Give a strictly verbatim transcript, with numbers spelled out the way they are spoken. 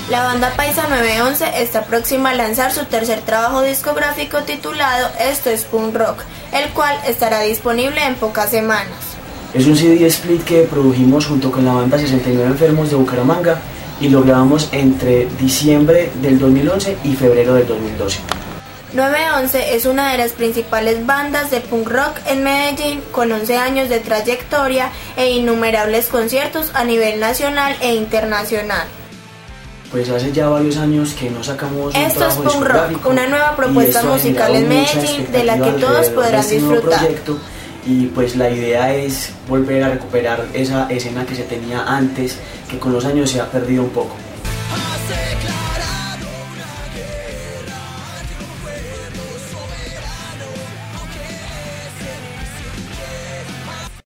La banda paisa nueve once está próxima a lanzar su tercer trabajo discográfico titulado Esto es Punk Rock, el cual estará disponible en pocas semanas. Es un C D split que produjimos junto con la banda sesenta y nueve Enfermos de Bucaramanga y lo grabamos entre diciembre del dos mil once y febrero del dos mil doce. nueve once es una de las principales bandas de punk rock en Medellín, con once años de trayectoria e innumerables conciertos a nivel nacional e internacional. Pues hace ya varios años que no sacamos un Esto es trabajo Punk Rock, una nueva propuesta musical en Medellín de la que todos podrán disfrutar. Proyecto, y pues la idea es volver a recuperar esa escena que se tenía antes, que con los años se ha perdido un poco.